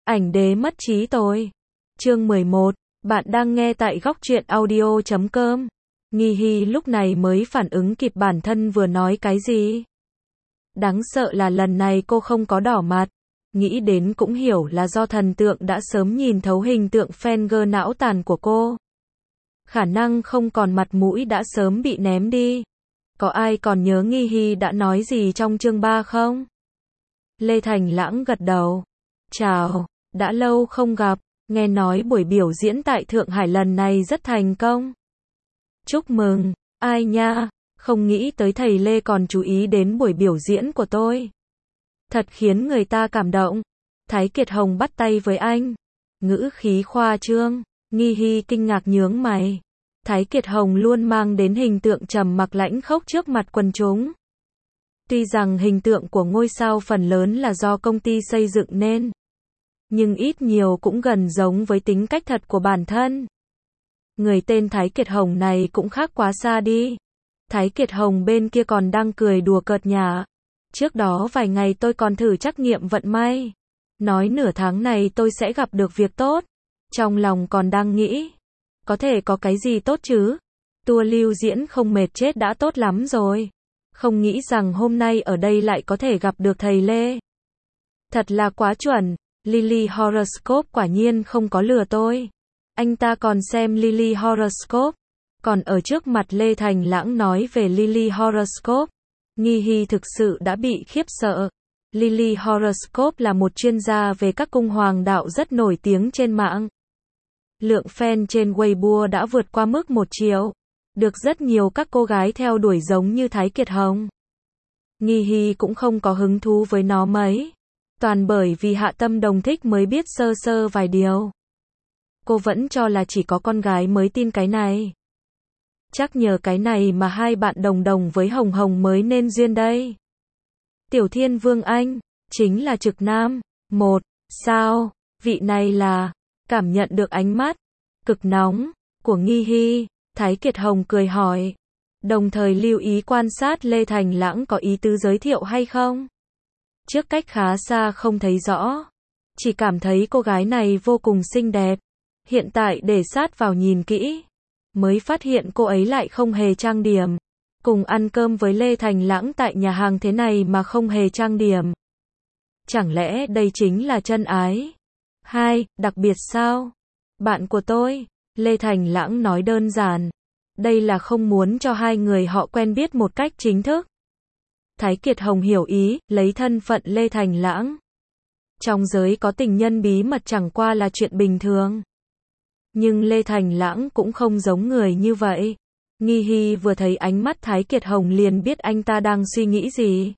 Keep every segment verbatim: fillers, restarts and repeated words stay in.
Ảnh đế mất trí tôi. Chương mười một, bạn đang nghe tại góc truyện audio chấm com. Nghi Hy lúc này mới phản ứng kịp bản thân vừa nói cái gì. Đáng sợ là lần này cô không có đỏ mặt. Nghĩ đến cũng hiểu là do thần tượng đã sớm nhìn thấu hình tượng fan girl não tàn của cô. Khả năng không còn mặt mũi đã sớm bị ném đi. Có ai còn nhớ Nghi Hy đã nói gì trong chương ba không? Lê Thành Lãng gật đầu. Chào, đã lâu không gặp, nghe nói buổi biểu diễn tại Thượng Hải lần này rất thành công. Chúc mừng, ai nha, không nghĩ tới thầy Lê còn chú ý đến buổi biểu diễn của tôi. Thật khiến người ta cảm động. Thái Kiệt Hồng bắt tay với anh. Ngữ khí khoa trương. Nghi Hy kinh ngạc nhướng mày. Thái Kiệt Hồng luôn mang đến hình tượng trầm mặc lãnh khốc trước mặt quần chúng. Tuy rằng hình tượng của ngôi sao phần lớn là do công ty xây dựng nên, nhưng ít nhiều cũng gần giống với tính cách thật của bản thân. Người tên Thái Kiệt Hồng này cũng khác quá xa đi. Thái Kiệt Hồng bên kia còn đang cười đùa cợt nhả. Trước đó vài ngày tôi còn thử trắc nghiệm vận may. Nói nửa tháng này tôi sẽ gặp được việc tốt. Trong lòng còn đang nghĩ, có thể có cái gì tốt chứ? Tour lưu diễn không mệt chết đã tốt lắm rồi. Không nghĩ rằng hôm nay ở đây lại có thể gặp được thầy Lê. Thật là quá chuẩn. Lily Horoscope quả nhiên không có lừa tôi. Anh ta còn xem Lily Horoscope. Còn ở trước mặt Lê Thành Lãng nói về Lily Horoscope, Nghi Hy thực sự đã bị khiếp sợ. Lily Horoscope là một chuyên gia về các cung hoàng đạo rất nổi tiếng trên mạng. Lượng fan trên Weibo đã vượt qua mức một triệu. Được rất nhiều các cô gái theo đuổi giống như Thái Kiệt Hồng. Nghi Hy cũng không có hứng thú với nó mấy. Toàn bởi vì Hạ Tâm Đồng thích mới biết sơ sơ vài điều. Cô vẫn cho là chỉ có con gái mới tin cái này. Chắc nhờ cái này mà hai bạn đồng đồng với Hồng Hồng mới nên duyên đây. Tiểu Thiên Vương Anh, chính là trực nam. Một, sao, vị này là, cảm nhận được ánh mắt, cực nóng, của Nghi Hy, Thái Kiệt Hồng cười hỏi. Đồng thời lưu ý quan sát Lê Thành Lãng có ý tứ giới thiệu hay không. Trước cách khá xa không thấy rõ. Chỉ cảm thấy cô gái này vô cùng xinh đẹp. Hiện tại để sát vào nhìn kỹ, mới phát hiện cô ấy lại không hề trang điểm. Cùng ăn cơm với Lê Thành Lãng tại nhà hàng thế này mà không hề trang điểm. Chẳng lẽ đây chính là chân ái? Hai, đặc biệt sao? Bạn của tôi, Lê Thành Lãng nói đơn giản. Đây là không muốn cho hai người họ quen biết một cách chính thức. Thái Kiệt Hồng hiểu ý, lấy thân phận Lê Thành Lãng. Trong giới có tình nhân bí mật chẳng qua là chuyện bình thường. Nhưng Lê Thành Lãng cũng không giống người như vậy. Nghi Hy vừa thấy ánh mắt Thái Kiệt Hồng liền biết anh ta đang suy nghĩ gì.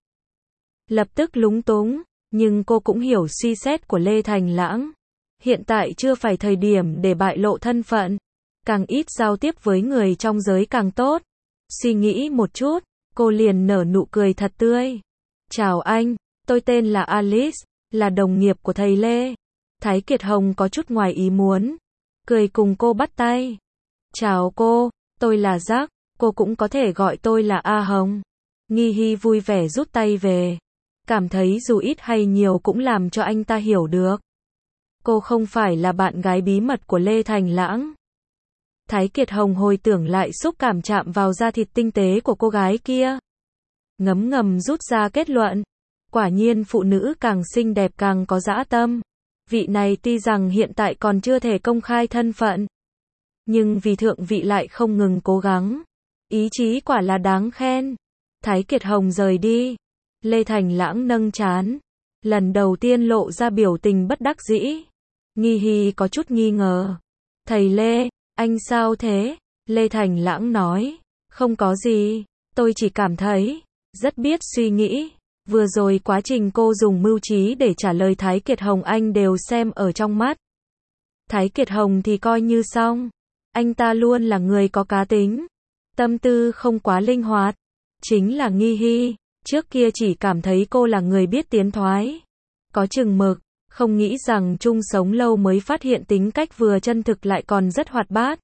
Lập tức lúng túng, nhưng cô cũng hiểu suy xét của Lê Thành Lãng. Hiện tại chưa phải thời điểm để bại lộ thân phận. Càng ít giao tiếp với người trong giới càng tốt. Suy nghĩ một chút, cô liền nở nụ cười thật tươi. Chào anh, tôi tên là Alice, là đồng nghiệp của thầy Lê. Thái Kiệt Hồng có chút ngoài ý muốn. Cười cùng cô bắt tay. Chào cô, tôi là Jack, cô cũng có thể gọi tôi là A Hồng. Nghi Hy vui vẻ rút tay về. Cảm thấy dù ít hay nhiều cũng làm cho anh ta hiểu được. Cô không phải là bạn gái bí mật của Lê Thành Lãng. Thái Kiệt Hồng hồi tưởng lại xúc cảm chạm vào da thịt tinh tế của cô gái kia. Ngấm ngầm rút ra kết luận. Quả nhiên phụ nữ càng xinh đẹp càng có dã tâm. Vị này tuy rằng hiện tại còn chưa thể công khai thân phận, nhưng vì thượng vị lại không ngừng cố gắng. Ý chí quả là đáng khen. Thái Kiệt Hồng rời đi. Lê Thành Lãng nâng trán. Lần đầu tiên lộ ra biểu tình bất đắc dĩ. Nghi Hy có chút nghi ngờ. Thầy Lê, anh sao thế? Lê Thành Lãng nói. Không có gì, tôi chỉ cảm thấy rất biết suy nghĩ. Vừa rồi quá trình cô dùng mưu trí để trả lời Thái Kiệt Hồng anh đều xem ở trong mắt. Thái Kiệt Hồng thì coi như xong. Anh ta luôn là người có cá tính. Tâm tư không quá linh hoạt. Chính là Nghi Hy. Trước kia chỉ cảm thấy cô là người biết tiến thoái. Có chừng mực. Không nghĩ rằng chung sống lâu mới phát hiện tính cách vừa chân thực lại còn rất hoạt bát.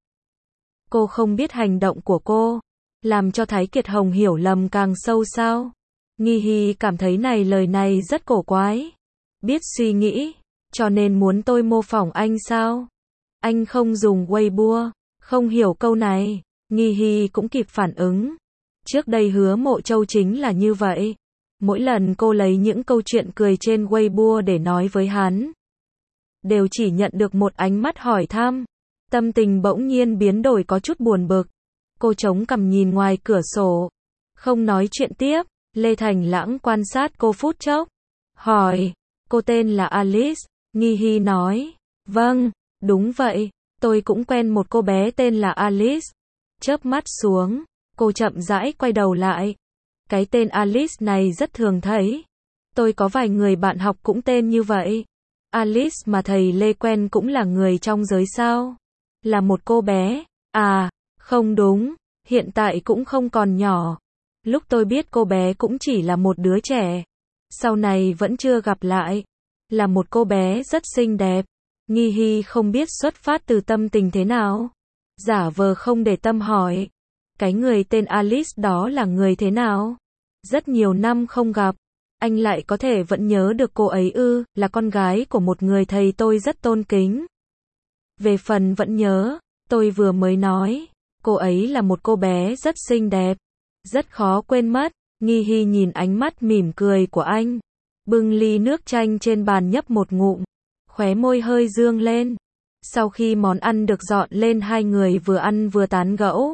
Cô không biết hành động của cô. Làm cho Thái Kiệt Hồng hiểu lầm càng sâu sao. Nghi Hy cảm thấy này lời này rất cổ quái. Biết suy nghĩ. Cho nên muốn tôi mô phỏng anh sao? Anh không dùng Weibo, không hiểu câu này. Nghi Hy cũng kịp phản ứng. Trước đây Hứa Mộ Châu chính là như vậy. Mỗi lần cô lấy những câu chuyện cười trên Weibo để nói với hắn, đều chỉ nhận được một ánh mắt hỏi thăm. Tâm tình bỗng nhiên biến đổi có chút buồn bực. Cô chống cằm nhìn ngoài cửa sổ, không nói chuyện tiếp. Lê Thành Lãng quan sát cô phút chốc, hỏi, cô tên là Alice? Nghi Hy nói, vâng, đúng vậy, tôi cũng quen một cô bé tên là Alice. Chớp mắt xuống, cô chậm rãi quay đầu lại. Cái tên Alice này rất thường thấy. Tôi có vài người bạn học cũng tên như vậy. Alice mà thầy Lê quen cũng là người trong giới sao? Là một cô bé. À, không đúng, hiện tại cũng không còn nhỏ. Lúc tôi biết cô bé cũng chỉ là một đứa trẻ. Sau này vẫn chưa gặp lại. Là một cô bé rất xinh đẹp. Nghi Hy không biết xuất phát từ tâm tình thế nào. Giả vờ không để tâm hỏi. Cái người tên Alice đó là người thế nào? Rất nhiều năm không gặp. Anh lại có thể vẫn nhớ được cô ấy ư? Là con gái của một người thầy tôi rất tôn kính. Về phần vẫn nhớ, tôi vừa mới nói. Cô ấy là một cô bé rất xinh đẹp. Rất khó quên mất. Nghi Hy nhìn ánh mắt mỉm cười của anh. Bưng ly nước chanh trên bàn nhấp một ngụm. Khóe môi hơi dương lên. Sau khi món ăn được dọn lên, hai người vừa ăn vừa tán gẫu.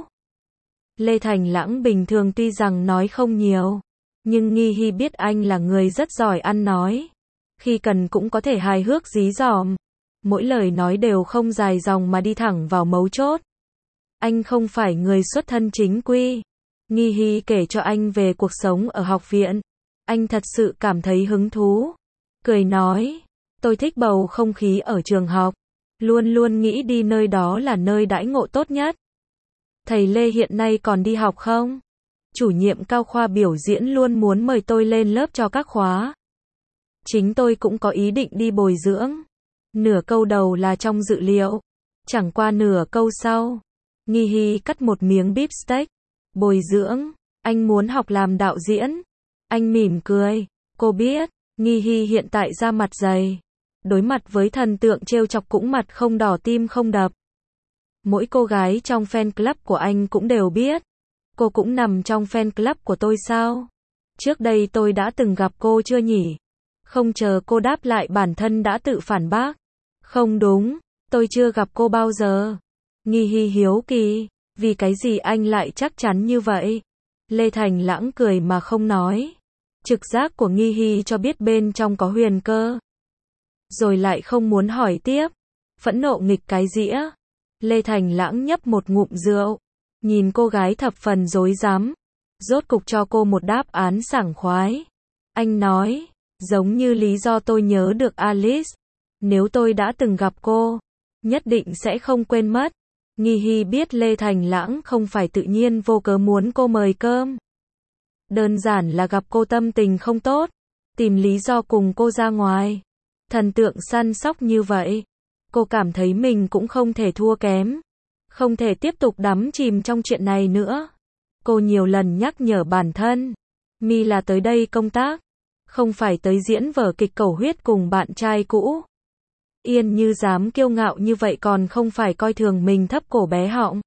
Lê Thành Lãng bình thường tuy rằng nói không nhiều, nhưng Nghi Hy biết anh là người rất giỏi ăn nói. Khi cần cũng có thể hài hước dí dỏm. Mỗi lời nói đều không dài dòng mà đi thẳng vào mấu chốt. Anh không phải người xuất thân chính quy. Nghi Hy kể cho anh về cuộc sống ở học viện. Anh thật sự cảm thấy hứng thú. Cười nói, tôi thích bầu không khí ở trường học. Luôn luôn nghĩ đi nơi đó là nơi đãi ngộ tốt nhất. Thầy Lê hiện nay còn đi học không? Chủ nhiệm cao khoa biểu diễn luôn muốn mời tôi lên lớp cho các khóa. Chính tôi cũng có ý định đi bồi dưỡng. Nửa câu đầu là trong dự liệu. Chẳng qua nửa câu sau, Nghi Hy cắt một miếng beef steak. Bồi dưỡng, anh muốn học làm đạo diễn. Anh mỉm cười, cô biết, Nghi Hy hiện tại da mặt dày. Đối mặt với thần tượng trêu chọc cũng mặt không đỏ tim không đập. Mỗi cô gái trong fan club của anh cũng đều biết. Cô cũng nằm trong fan club của tôi sao? Trước đây tôi đã từng gặp cô chưa nhỉ? Không chờ cô đáp lại, bản thân đã tự phản bác. Không đúng, tôi chưa gặp cô bao giờ. Nghi Hy hiếu kỳ, vì cái gì anh lại chắc chắn như vậy? Lê Thành Lãng cười mà không nói. Trực giác của Nghi Hy cho biết bên trong có huyền cơ. Rồi lại không muốn hỏi tiếp. Phẫn nộ nghịch cái dĩa. Lê Thành Lãng nhấp một ngụm rượu. Nhìn cô gái thập phần rối rắm. Rốt cục cho cô một đáp án sảng khoái. Anh nói, giống như lý do tôi nhớ được Alice. Nếu tôi đã từng gặp cô, nhất định sẽ không quên mất. Nghi Hy biết Lê Thành Lãng không phải tự nhiên vô cớ muốn cô mời cơm. Đơn giản là gặp cô tâm tình không tốt, tìm lý do cùng cô ra ngoài. Thần tượng săn sóc như vậy, cô cảm thấy mình cũng không thể thua kém. Không thể tiếp tục đắm chìm trong chuyện này nữa. Cô nhiều lần nhắc nhở bản thân, mi là tới đây công tác, không phải tới diễn vở kịch cầu huyết cùng bạn trai cũ. Yên Như dám kiêu ngạo như vậy còn không phải coi thường mình thấp cổ bé họng.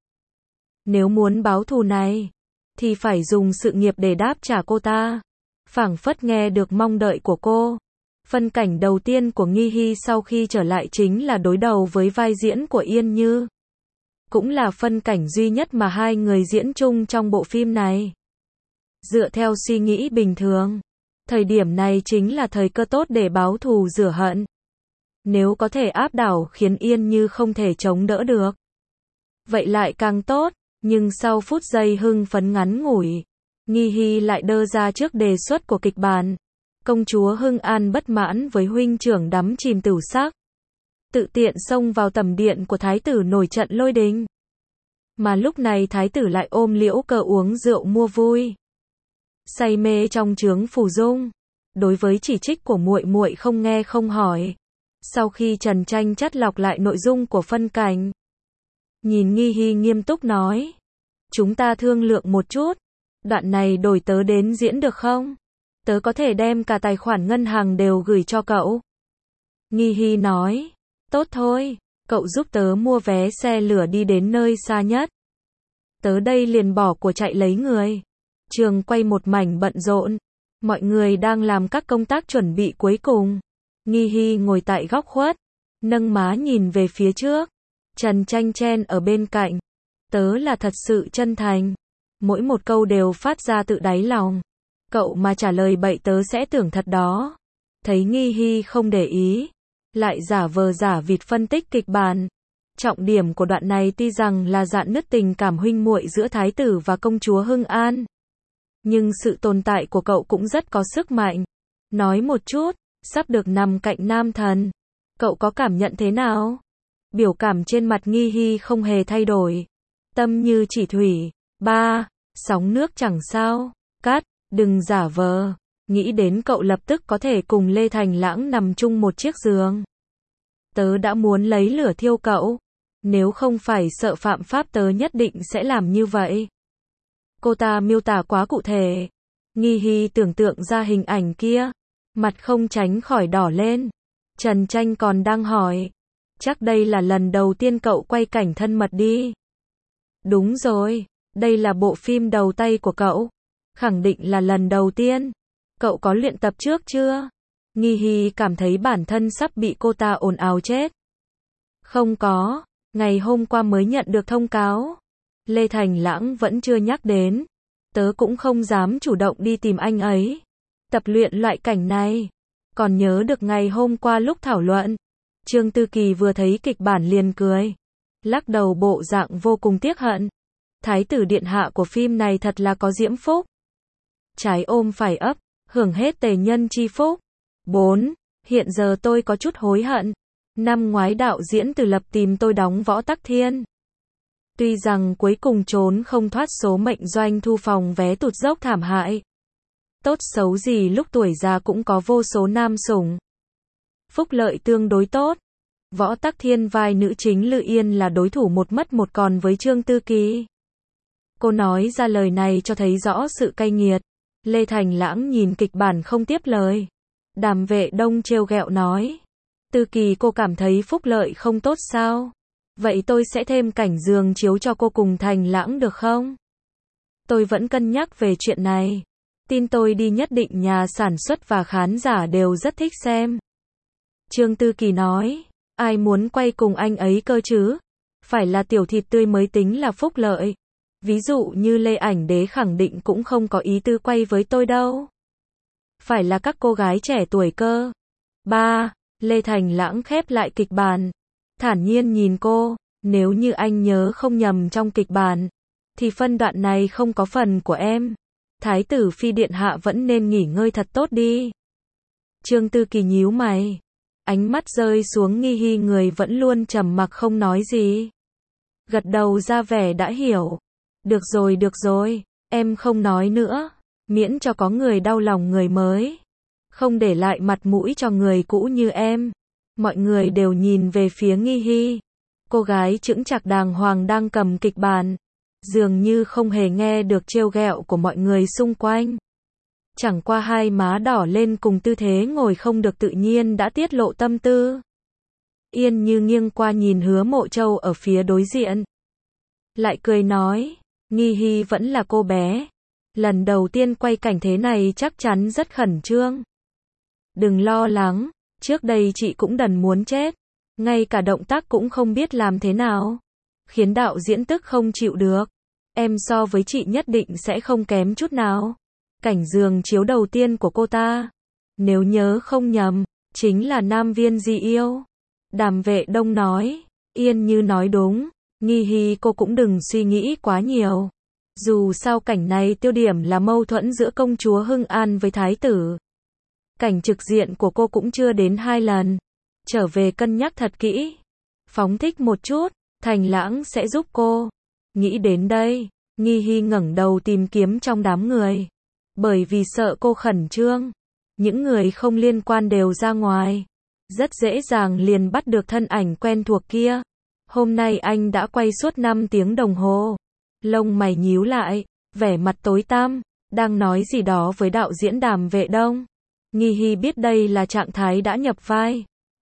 Nếu muốn báo thù này, thì phải dùng sự nghiệp để đáp trả cô ta. Phảng phất nghe được mong đợi của cô. Phân cảnh đầu tiên của Nghi Hy sau khi trở lại chính là đối đầu với vai diễn của Yên Như. Cũng là phân cảnh duy nhất mà hai người diễn chung trong bộ phim này. Dựa theo suy nghĩ bình thường, thời điểm này chính là thời cơ tốt để báo thù rửa hận. Nếu có thể áp đảo khiến Yên Như không thể chống đỡ được, vậy lại càng tốt. Nhưng sau phút giây hưng phấn ngắn ngủi, Nghi Hy lại đơ ra trước đề xuất của kịch bản. Công chúa Hưng An bất mãn với huynh trưởng đắm chìm tửu sắc, tự tiện xông vào tầm điện của thái tử nổi trận lôi đình. Mà lúc này thái tử lại ôm Liễu Cơ uống rượu mua vui, say mê trong chướng phù dung. Đối với chỉ trích của muội muội không nghe không hỏi. Sau khi Trần Tranh chắt lọc lại nội dung của phân cảnh, nhìn Nghi Hy nghiêm túc nói, chúng ta thương lượng một chút, đoạn này đổi tớ đến diễn được không? Tớ có thể đem cả tài khoản ngân hàng đều gửi cho cậu. Nghi Hy nói, tốt thôi, cậu giúp tớ mua vé xe lửa đi đến nơi xa nhất. Tớ đây liền bỏ của chạy lấy người. Trường quay một mảnh bận rộn. Mọi người đang làm các công tác chuẩn bị cuối cùng. Nghi Hy ngồi tại góc khuất, nâng má nhìn về phía trước. Trần Tranh chen ở bên cạnh. Tớ là thật sự chân thành. Mỗi một câu đều phát ra tự đáy lòng. Cậu mà trả lời bậy tớ sẽ tưởng thật đó. Thấy Nghi Hy không để ý, lại giả vờ giả vịt phân tích kịch bản. Trọng điểm của đoạn này tuy rằng là rạn nứt tình cảm huynh muội giữa thái tử và công chúa Hưng An. Nhưng sự tồn tại của cậu cũng rất có sức mạnh. Nói một chút, sắp được nằm cạnh nam thần. Cậu có cảm nhận thế nào? Biểu cảm trên mặt Nghi Hy không hề thay đổi. Tâm như chỉ thủy. Ba, sóng nước chẳng sao. Cắt, đừng giả vờ. Nghĩ đến cậu lập tức có thể cùng Lê Thành Lãng nằm chung một chiếc giường. Tớ đã muốn lấy lửa thiêu cậu. Nếu không phải sợ phạm pháp tớ nhất định sẽ làm như vậy. Cô ta miêu tả quá cụ thể. Nghi Hy tưởng tượng ra hình ảnh kia. Mặt không tránh khỏi đỏ lên. Trần Tranh còn đang hỏi. Chắc đây là lần đầu tiên cậu quay cảnh thân mật đi. Đúng rồi, đây là bộ phim đầu tay của cậu. Khẳng định là lần đầu tiên. Cậu có luyện tập trước chưa? Nghi Hy cảm thấy bản thân sắp bị cô ta ồn ào chết. Không có, ngày hôm qua mới nhận được thông cáo. Lê Thành Lãng vẫn chưa nhắc đến. Tớ cũng không dám chủ động đi tìm anh ấy. Tập luyện loại cảnh này. Còn nhớ được ngày hôm qua lúc thảo luận. Trương Tư Kỳ vừa thấy kịch bản liền cười. Lắc đầu bộ dạng vô cùng tiếc hận. Thái tử điện hạ của phim này thật là có diễm phúc. Trái ôm phải ấp, hưởng hết tề nhân chi phúc. bốn. Hiện giờ tôi có chút hối hận. Năm ngoái đạo diễn Từ Lập tìm tôi đóng Võ Tắc Thiên. Tuy rằng cuối cùng trốn không thoát số mệnh doanh thu phòng vé tụt dốc thảm hại. Tốt xấu gì lúc tuổi già cũng có vô số nam sủng. Phúc lợi tương đối tốt. Võ Tắc Thiên vai nữ chính Lư Yên là đối thủ một mất một còn với Trương Tư Kỳ. Cô nói ra lời này cho thấy rõ sự cay nghiệt. Lê Thành Lãng nhìn kịch bản không tiếp lời. Đàm Vệ Đông trêu ghẹo nói. Tư Kỳ cô cảm thấy phúc lợi không tốt sao? Vậy tôi sẽ thêm cảnh giường chiếu cho cô cùng Thành Lãng được không? Tôi vẫn cân nhắc về chuyện này. Tin tôi đi nhất định nhà sản xuất và khán giả đều rất thích xem. Trương Tư Kỳ nói. Ai muốn quay cùng anh ấy cơ chứ? Phải là tiểu thịt tươi mới tính là phúc lợi. Ví dụ như Lê Ảnh Đế khẳng định cũng không có ý tư quay với tôi đâu. Phải là các cô gái trẻ tuổi cơ. ba. Lê Thành Lãng khép lại kịch bản. Thản nhiên nhìn cô. Nếu như anh nhớ không nhầm trong kịch bản, thì phân đoạn này không có phần của em. Thái tử phi điện hạ vẫn nên nghỉ ngơi thật tốt đi. Trương Tư Kỳ nhíu mày. Ánh mắt rơi xuống Nghi Hy, người vẫn luôn trầm mặc không nói gì. Gật đầu ra vẻ đã hiểu. Được rồi được rồi, em không nói nữa. Miễn cho có người đau lòng người mới. Không để lại mặt mũi cho người cũ như em. Mọi người đều nhìn về phía Nghi Hy. Cô gái chững chạc đàng hoàng đang cầm kịch bản. Dường như không hề nghe được trêu ghẹo của mọi người xung quanh. Chẳng qua hai má đỏ lên cùng tư thế ngồi không được tự nhiên đã tiết lộ tâm tư. Yên Như nghiêng qua nhìn Hứa Mộ Châu ở phía đối diện. Lại cười nói, Nghi Hy vẫn là cô bé. Lần đầu tiên quay cảnh thế này chắc chắn rất khẩn trương. Đừng lo lắng, trước đây chị cũng đần muốn chết. Ngay cả động tác cũng không biết làm thế nào. Khiến đạo diễn tức không chịu được. Em so với chị nhất định sẽ không kém chút nào. Cảnh giường chiếu đầu tiên của cô ta, nếu nhớ không nhầm, chính là Nam Viên Di Yêu. Đàm Vệ Đông nói. Yên Như nói đúng. Nghi Hy cô cũng đừng suy nghĩ quá nhiều. Dù sao cảnh này tiêu điểm là mâu thuẫn giữa công chúa Hưng An với thái tử. Cảnh trực diện của cô cũng chưa đến hai lần. Trở về cân nhắc thật kỹ. Phóng thích một chút, Thành Lãng sẽ giúp cô. Nghĩ đến đây, Nghi Hy ngẩng đầu tìm kiếm trong đám người. Bởi vì sợ cô khẩn trương, những người không liên quan đều ra ngoài. Rất dễ dàng liền bắt được thân ảnh quen thuộc kia. Hôm nay anh đã quay suốt năm tiếng đồng hồ. Lông mày nhíu lại, vẻ mặt tối tăm, đang nói gì đó với đạo diễn Đàm Vệ Đông. Nghi Hy biết đây là trạng thái đã nhập vai.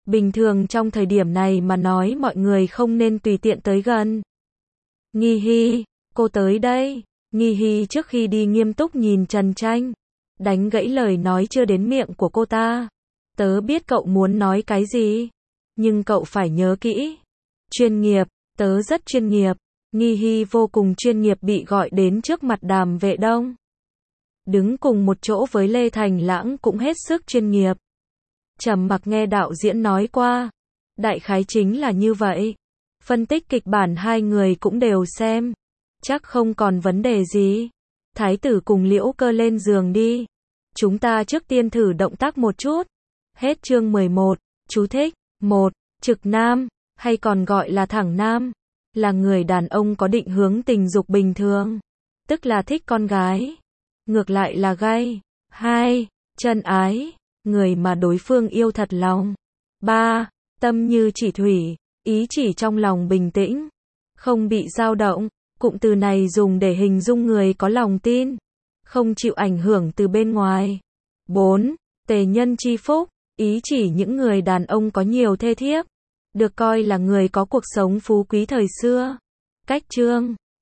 Bình thường trong thời điểm này mà nói mọi người không nên tùy tiện tới gần. Nghi Hi, cô tới đây. Nghi Hi trước khi đi nghiêm túc nhìn Trần Tranh, đánh gãy lời nói chưa đến miệng của cô ta. Tớ biết cậu muốn nói cái gì, nhưng cậu phải nhớ kỹ. Chuyên nghiệp, tớ rất chuyên nghiệp. Nghi Hi vô cùng chuyên nghiệp bị gọi đến trước mặt Đàm Vệ Đông. Đứng cùng một chỗ với Lê Thành Lãng cũng hết sức chuyên nghiệp. Trầm mặc nghe đạo diễn nói qua. Đại khái chính là như vậy. Phân tích kịch bản hai người cũng đều xem. Chắc không còn vấn đề gì. Thái tử cùng Liễu Cơ lên giường đi. Chúng ta trước tiên thử động tác một chút. Hết chương mười một. Chú thích. một. Trực nam, hay còn gọi là thẳng nam, là người đàn ông có định hướng tình dục bình thường, tức là thích con gái. Ngược lại là gay. hai. Chân ái, người mà đối phương yêu thật lòng. ba. Tâm như chỉ thủy, ý chỉ trong lòng bình tĩnh, không bị dao động. Cụm từ này dùng để hình dung người có lòng tin, không chịu ảnh hưởng từ bên ngoài. bốn. Tề nhân chi phúc, ý chỉ những người đàn ông có nhiều thê thiếp, được coi là người có cuộc sống phú quý thời xưa. Cách chương